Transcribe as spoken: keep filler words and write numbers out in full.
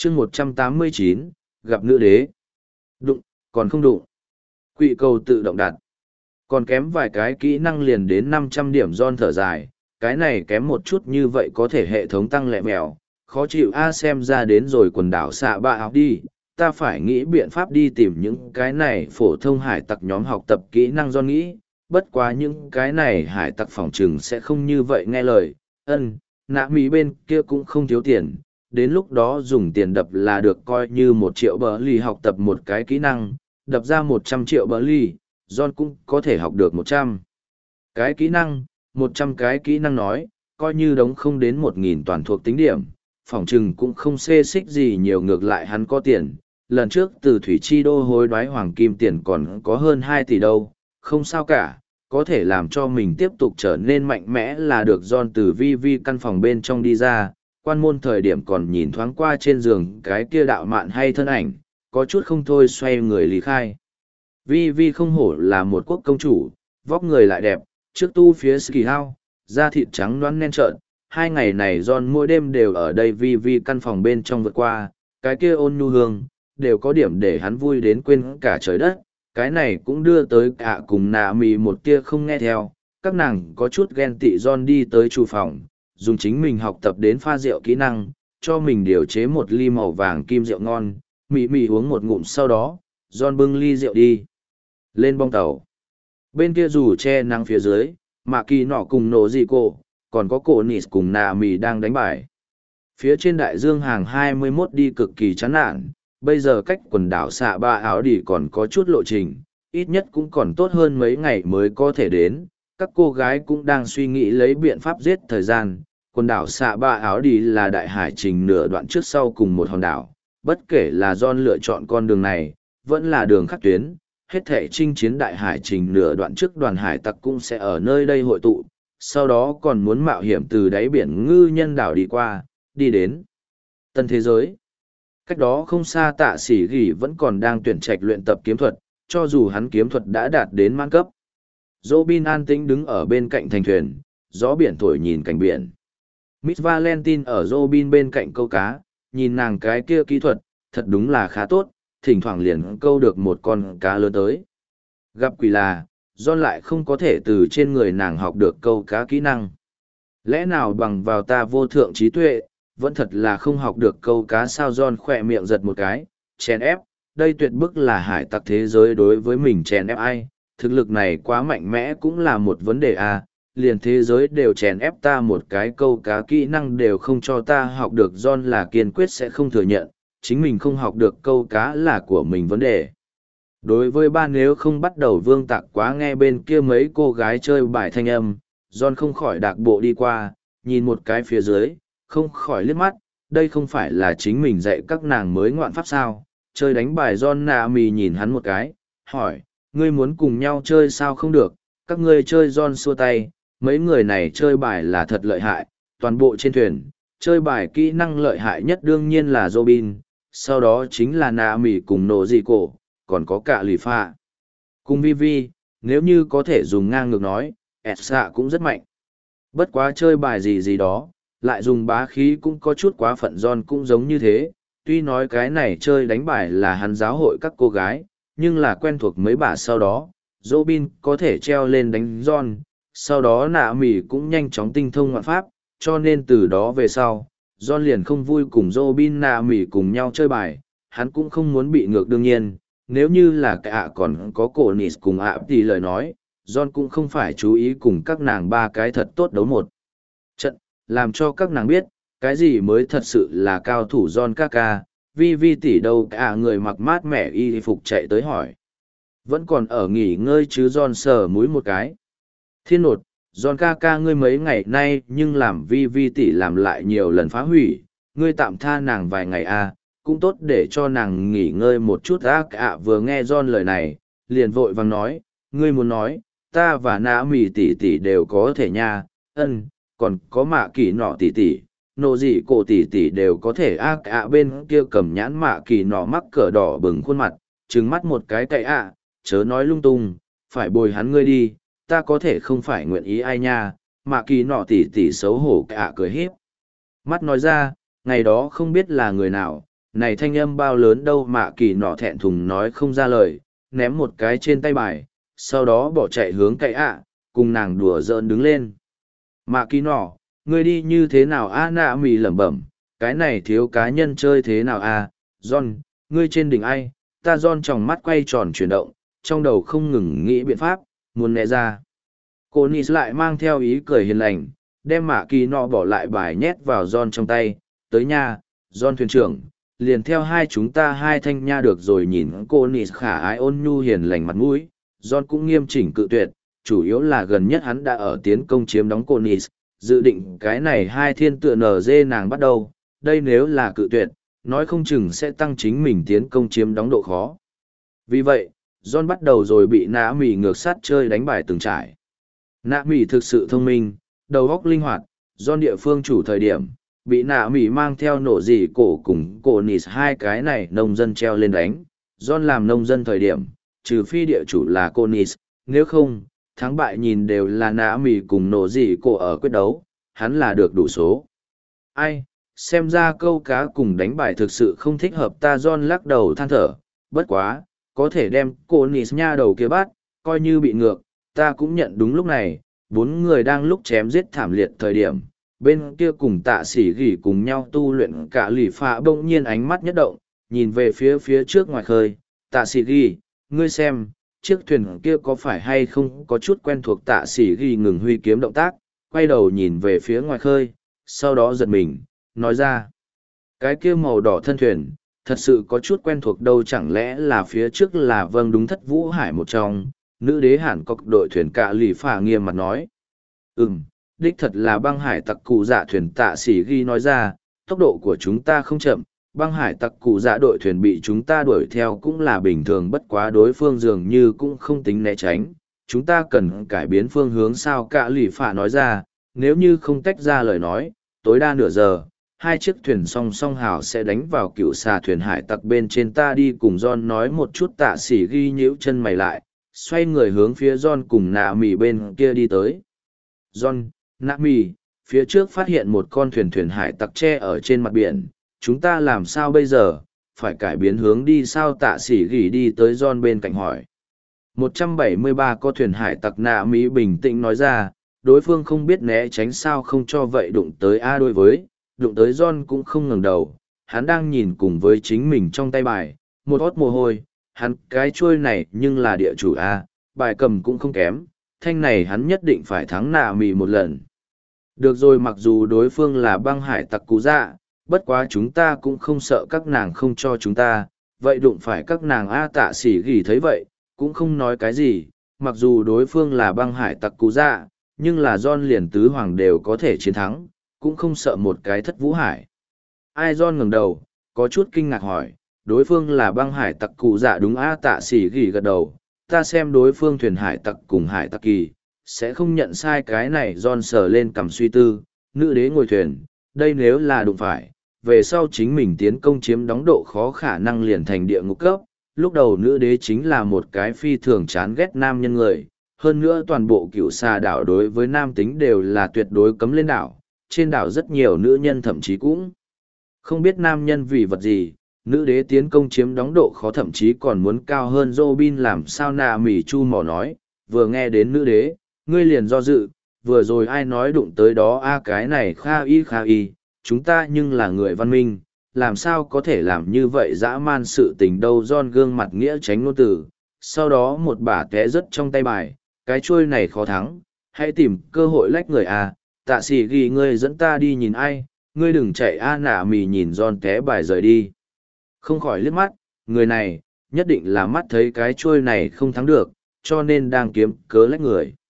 chương một trăm tám mươi chín, gặp nữ đế. Đụng, còn không đụng. Quỵ cầu tự động đặt. Còn kém vài cái kỹ năng liền đến năm trăm điểm John thở dài, cái này kém một chút như vậy có thể hệ thống tăng lẹ mèo, khó chịu a xem ra đến rồi quần đảo xạ bạ học đi, ta phải nghĩ biện pháp đi tìm những cái này phổ thông hải tặc nhóm học tập kỹ năng John nghĩ, bất quá những cái này hải tặc phỏng chừng sẽ không như vậy nghe lời, ân, nạ mỹ bên kia cũng không thiếu tiền, đến lúc đó dùng tiền đập là được coi như một triệu bờ ly học tập một cái kỹ năng, đập ra một trăm triệu bờ ly, John cũng có thể học được một trăm cái kỹ năng, một trăm cái kỹ năng nói, coi như đống không đến một nghìn toàn thuộc tính điểm, phỏng chừng cũng không xê xích gì nhiều, ngược lại hắn có tiền, lần trước từ Thủy Chi Đô hối đoái hoàng kim tiền còn có hơn hai tỷ đâu, không sao cả, có thể làm cho mình tiếp tục trở nên mạnh mẽ là được. John từ vi vi căn phòng bên trong đi ra, quan môn thời điểm còn nhìn thoáng qua trên giường cái kia đạo mạn hay thân ảnh, có chút không thôi xoay người lý khai. Vi vi không hổ là một quốc công chủ, vóc người lại đẹp, trước tu phía ski house, da thịt trắng đoán nen trợn. Hai ngày này John mỗi đêm đều ở đây vi vi căn phòng bên trong vượt qua, cái kia ôn nhu hương, đều có điểm để hắn vui đến quên cả trời đất. Cái này cũng đưa tới cả cùng nạ mì một tia không nghe theo, các nàng có chút ghen tị. John đi tới chủ phòng, dùng chính mình học tập đến pha rượu kỹ năng, cho mình điều chế một ly màu vàng kim rượu ngon, mì mì uống một ngụm sau đó, John bưng ly rượu đi lên bong tàu. Bên kia dù che nắng phía dưới, mạ kỳ nọ cùng nổ dị cổ, còn có cổ nịt cùng nạ mì đang đánh bài. Phía trên đại dương hàng hai mươi mốt đi cực kỳ chán nản, bây giờ cách quần đảo xạ ba áo đi còn có chút lộ trình, ít nhất cũng còn tốt hơn mấy ngày mới có thể đến. Các cô gái cũng đang suy nghĩ lấy biện pháp giết thời gian. Quần đảo xạ ba áo đi là đại hải trình nửa đoạn trước sau cùng một hòn đảo, bất kể là John lựa chọn con đường này, vẫn là đường khắc tuyến, hết thể chinh chiến đại hải trình nửa đoạn trước đoàn hải tặc cũng sẽ ở nơi đây hội tụ, sau đó còn muốn mạo hiểm từ đáy biển ngư nhân đảo đi qua, đi đến tân thế giới. Cách đó không xa Tạ Sĩ Gỉ vẫn còn đang tuyển trạch luyện tập kiếm thuật, cho dù hắn kiếm thuật đã đạt đến mãn cấp. Robin an tĩnh đứng ở bên cạnh thành thuyền, gió biển thổi nhìn cảnh biển. Miss Valentine ở Robin bên cạnh câu cá, nhìn nàng cái kia kỹ thuật, thật đúng là khá tốt, thỉnh thoảng liền câu được một con cá lớn tới. Gặp quỷ là, John lại không có thể từ trên người nàng học được câu cá kỹ năng. Lẽ nào bằng vào ta vô thượng trí tuệ, vẫn thật là không học được câu cá sao? John khỏe miệng giật một cái, chèn ép, đây tuyệt bức là hải tặc thế giới đối với mình chèn ép ai, thực lực này quá mạnh mẽ cũng là một vấn đề à, liền thế giới đều chèn ép ta một cái câu cá kỹ năng đều không cho ta học được. John là kiên quyết sẽ không thừa nhận, chính mình không học được câu cá là của mình vấn đề. Đối với ba nếu không bắt đầu vương tạc quá nghe bên kia mấy cô gái chơi bài thanh âm, John không khỏi đạc bộ đi qua, nhìn một cái phía dưới, không khỏi liếc mắt, đây không phải là chính mình dạy các nàng mới ngoạn pháp sao? Chơi đánh bài. John nạ mì nhìn hắn một cái, hỏi, ngươi muốn cùng nhau chơi sao? Không được, các ngươi chơi. John xua tay, mấy người này chơi bài là thật lợi hại, toàn bộ trên thuyền, chơi bài kỹ năng lợi hại nhất đương nhiên là Robin, sau đó chính là nạ mì cùng nổ dị cổ, còn có cả lì pha. Cùng Vivi, nếu như có thể dùng ngang ngược nói, Elsa cũng rất mạnh. Bất quá chơi bài gì gì đó, lại dùng bá khí cũng có chút quá phận. John cũng giống như thế, tuy nói cái này chơi đánh bài là hắn giáo hội các cô gái, nhưng là quen thuộc mấy bà sau đó, Robin có thể treo lên đánh John, sau đó nạ mỉ cũng nhanh chóng tinh thông ngoạn pháp, cho nên từ đó về sau, John liền không vui cùng Robin nạ mỉ cùng nhau chơi bài, hắn cũng không muốn bị ngược. Đương nhiên, nếu như là cả còn có cổ nịt cùng ạ thì lời nói, John cũng không phải chú ý cùng các nàng ba cái thật tốt đấu một trận, làm cho các nàng biết, cái gì mới thật sự là cao thủ. John ca ca, vi vi tỷ đâu? Cả người mặc mát mẻ y phục chạy tới hỏi. Vẫn còn ở nghỉ ngơi chứ? John sờ mũi một cái. Thiên nột, John ca ca ngươi mấy ngày nay nhưng làm vi vi tỷ làm lại nhiều lần phá hủy, ngươi tạm tha nàng vài ngày à, cũng tốt để cho nàng nghỉ ngơi một chút. Ác ạ vừa nghe John lời này, liền vội vàng nói, ngươi muốn nói, ta và nã mì tỷ tỷ đều có thể nha, ân, còn có mạ kỳ nọ tỷ tỷ, nộ dị cổ tỷ tỷ đều có thể. Ác ạ bên kia cầm nhãn mạ kỳ nọ mắc cỡ đỏ bừng khuôn mặt, trừng mắt một cái cậy ạ, chớ nói lung tung, phải bồi hắn ngươi đi, ta có thể không phải nguyện ý ai nha. Mạ kỳ nọ tỷ tỷ xấu hổ ạ cười hiếp mắt nói ra, ngày đó không biết là người nào, Này thanh âm bao lớn đâu mà kỳ nọ thẹn thùng nói không ra lời, ném một cái trên tay bài, sau đó bỏ chạy hướng cậy ạ, cùng nàng đùa giỡn đứng lên. Mạ kỳ nọ, ngươi đi như thế nào a nạ mì lẩm bẩm, cái này thiếu cá nhân chơi thế nào a John, ngươi trên đỉnh ai, ta John tròng mắt quay tròn chuyển động, trong đầu không ngừng nghĩ biện pháp, muốn né ra. Cô Nis lại mang theo ý cười hiền lành, đem mạ kỳ nọ bỏ lại bài nhét vào John trong tay, tới nha, John thuyền trưởng, liền theo hai chúng ta hai thanh nha được rồi. Nhìn cô Nis khả ái ôn nhu hiền lành mặt mũi, John cũng nghiêm chỉnh cự tuyệt, chủ yếu là gần nhất hắn đã ở tiến công chiếm đóng cô Nis, dự định cái này hai thiên tựa nở dê nàng bắt đầu, đây nếu là cự tuyệt, nói không chừng sẽ tăng chính mình tiến công chiếm đóng độ khó. Vì vậy, John bắt đầu rồi bị nã mì ngược sát chơi đánh bài từng trải. Nã mì thực sự thông minh, đầu óc linh hoạt, John địa phương chủ thời điểm, bị nã mì mang theo nổ dị cổ cùng cổ Nis hai cái này nông dân treo lên đánh. John làm nông dân thời điểm, trừ phi địa chủ là cô Nis, nếu không, thắng bại nhìn đều là nã mì cùng nổ dị cổ ở quyết đấu, hắn là được đủ số. Ai, xem ra câu cá cùng đánh bài thực sự không thích hợp ta. John lắc đầu than thở, bất quá, có thể đem cô Nis nha đầu kia bắt, coi như bị ngược, ta cũng nhận. Đúng lúc này, bốn người đang lúc chém giết thảm liệt thời điểm, bên kia cùng tạ sĩ gỉ cùng nhau tu luyện cả lì phạ bỗng nhiên ánh mắt nhất động, nhìn về phía phía trước ngoài khơi. Tạ sĩ gỉ, ngươi xem, chiếc thuyền kia có phải hay không có chút quen thuộc. Tạ sĩ gỉ ngừng huy kiếm động tác, quay đầu nhìn về phía ngoài khơi, sau đó giật mình, nói ra, cái kia màu đỏ thân thuyền, thật sự có chút quen thuộc đâu, chẳng lẽ là phía trước là vâng đúng thất vũ hải một trong, nữ đế hẳn có đội thuyền cạ lì phả nghiêm mặt nói. Ừm, đích thật là băng hải tặc cụ dạ thuyền. Tạ sĩ ghi nói ra, tốc độ của chúng ta không chậm, băng hải tặc cụ dạ đội thuyền bị chúng ta đuổi theo cũng là bình thường, bất quá đối phương dường như cũng không tính né tránh, chúng ta cần cải biến phương hướng. Sao cạ lì phả nói ra, nếu như không tách ra lời nói, tối đa nửa giờ, hai chiếc thuyền song song hào sẽ đánh vào cựu xà thuyền hải tặc bên trên. Ta đi cùng John nói một chút. Tạ sĩ ghi nhíu chân mày lại, xoay người hướng phía John cùng nạ mì bên kia đi tới. John, nạ mì, phía trước phát hiện một con thuyền thuyền hải tặc tre ở trên mặt biển, chúng ta làm sao bây giờ, phải cải biến hướng đi sao? Tạ sĩ ghi đi tới John bên cạnh hỏi. một trăm bảy mươi ba có thuyền hải tặc. Nạ mì bình tĩnh nói ra, đối phương không biết né tránh sao không cho vậy đụng tới a. Đối với đụng tới John cũng không ngẩng đầu, hắn đang nhìn cùng với chính mình trong tay bài, một hót mồ hôi, hắn cái chuôi này nhưng là địa chủ a, bài cầm cũng không kém, thanh này hắn nhất định phải thắng nạ mì một lần. Được rồi, mặc dù đối phương là băng hải tặc cú dạ, bất quá chúng ta cũng không sợ các nàng không cho chúng ta, vậy đụng phải các nàng a. Tạ sĩ gỉ thấy vậy, cũng không nói cái gì, mặc dù đối phương là băng hải tặc cú dạ, nhưng là John liền tứ hoàng đều có thể chiến thắng, cũng không sợ một cái thất vũ hải. Ai? John ngẩng đầu, có chút kinh ngạc hỏi, đối phương là băng hải tặc cụ dạ đúng a? Tạ sĩ gỉ gật đầu, ta xem đối phương thuyền hải tặc cùng hải tặc kỳ, sẽ không nhận sai cái này. John sờ lên cằm suy tư, nữ đế ngồi thuyền, đây nếu là đụng phải, về sau chính mình tiến công chiếm đóng độ khó khả năng liền thành địa ngục cấp. Lúc đầu nữ đế chính là một cái phi thường chán ghét nam nhân người, hơn nữa toàn bộ cựu xà đảo đối với nam tính đều là tuyệt đối cấm lên đảo, trên đảo rất nhiều nữ nhân thậm chí cũng không biết nam nhân vì vật gì. Nữ đế tiến công chiếm đóng độ khó thậm chí còn muốn cao hơn Robin. Làm sao? Nạ mỉ chu mỏ nói, vừa nghe đến nữ đế, ngươi liền do dự, vừa rồi ai nói đụng tới đó a? Cái này kha y kha y, chúng ta nhưng là người văn minh, làm sao có thể làm như vậy dã man sự tình đâu. John gương mặt nghĩa tránh ngôn từ, sau đó một bả té rớt trong tay bài, cái chuôi này khó thắng, hãy tìm cơ hội lách người a. Tạ sĩ ghi, ngươi dẫn ta đi nhìn ai, ngươi đừng chạy a. Nạ mì nhìn John té bài rời đi, không khỏi liếc mắt, người này, nhất định là mắt thấy cái chuôi này không thắng được, cho nên đang kiếm cớ lách người.